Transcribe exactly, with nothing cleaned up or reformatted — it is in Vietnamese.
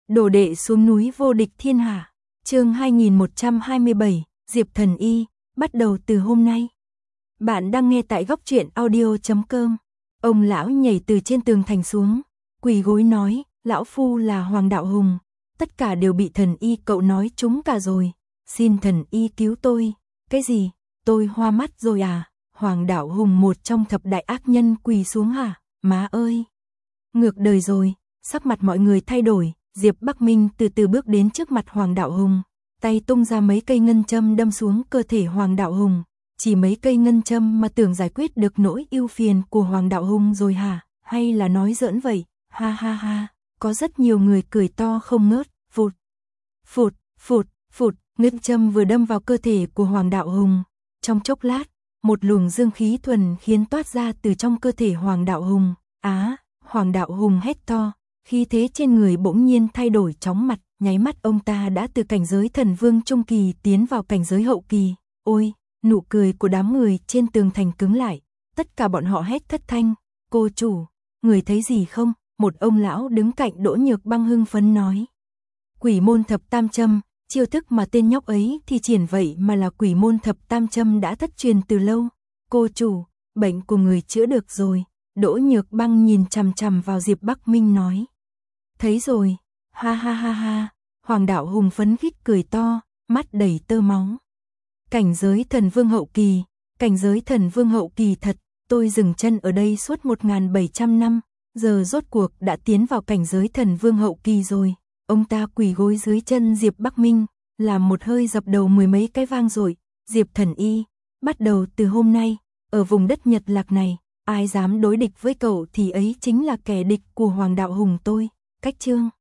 Đồ đệ xuống núi vô địch thiên hạ. Chương hai nghìn một trăm hai mươi bảy, Diệp Thần Y, bắt đầu từ hôm nay. Bạn đang nghe tại góc truyện audio chấm com. Ông lão nhảy từ trên tường thành xuống, quỳ gối nói, lão phu là Hoàng Đạo Hùng, tất cả đều bị Thần Y cậu nói trúng cả rồi, xin Thần Y cứu tôi. Cái gì? Tôi hoa mắt rồi à? Hoàng Đạo Hùng, một trong thập đại ác nhân, quỳ xuống hả? Má ơi! Ngược đời rồi. Sắc mặt mọi người thay đổi, Diệp Bắc Minh từ từ bước đến trước mặt Hoàng Đạo Hùng, tay tung ra mấy cây ngân châm đâm xuống cơ thể Hoàng Đạo Hùng. Chỉ mấy cây ngân châm mà tưởng giải quyết được nỗi ưu phiền của Hoàng Đạo Hùng rồi hả? Hay là nói giỡn vậy? Ha ha ha! Có rất nhiều người cười to không ngớt. Phụt, phụt, phụt, phụt. Ngân châm vừa đâm vào cơ thể của Hoàng Đạo Hùng. Trong chốc lát, một luồng dương khí thuần khiến toát ra từ trong cơ thể Hoàng Đạo Hùng. Á! Hoàng Đạo Hùng hét to, khí thế trên người bỗng nhiên thay đổi chóng mặt, nháy mắt ông ta đã từ cảnh giới thần vương trung kỳ tiến vào cảnh giới hậu kỳ. Ôi! Nụ cười của đám người trên tường thành cứng lại, tất cả bọn họ hét thất thanh. Cô chủ, người thấy gì không? Một ông lão đứng cạnh Đỗ Nhược Băng hưng phấn nói. Quỷ môn thập tam châm, chiêu thức mà tên nhóc ấy thì triển vậy mà là quỷ môn thập tam châm đã thất truyền từ lâu. Cô chủ, bệnh của người chữa được rồi. Đỗ Nhược Băng nhìn chằm chằm vào Diệp Bắc Minh nói. Thấy rồi, ha ha ha ha. Hoàng Đạo Hùng phấn khích cười to, mắt đầy tơ máu. Cảnh giới thần vương hậu kỳ, cảnh giới thần vương hậu kỳ thật, tôi dừng chân ở đây suốt một nghìn bảy trăm năm, giờ rốt cuộc đã tiến vào cảnh giới thần vương hậu kỳ rồi. Ông ta quỳ gối dưới chân Diệp Bắc Minh, làm một hơi dập đầu mười mấy cái vang dội. Diệp Thần Y, bắt đầu từ hôm nay, ở vùng đất Nhật Lạc này, ai dám đối địch với cậu thì ấy chính là kẻ địch của Hoàng Đạo Hùng tôi. Cách chương